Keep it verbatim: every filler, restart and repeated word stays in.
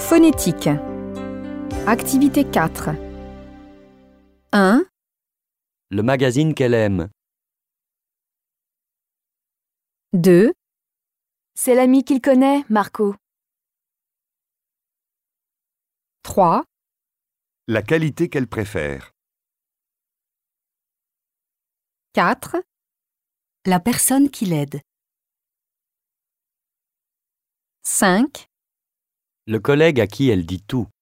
Phonétique. Activité quatre. un. Le magazine qu'elle aime. deux. C'est l'ami qu'il connaît, Marco. trois. La qualité qu'elle préfère. quatre. La personne qui l'aide. cinq. Le collègue à qui elle dit tout.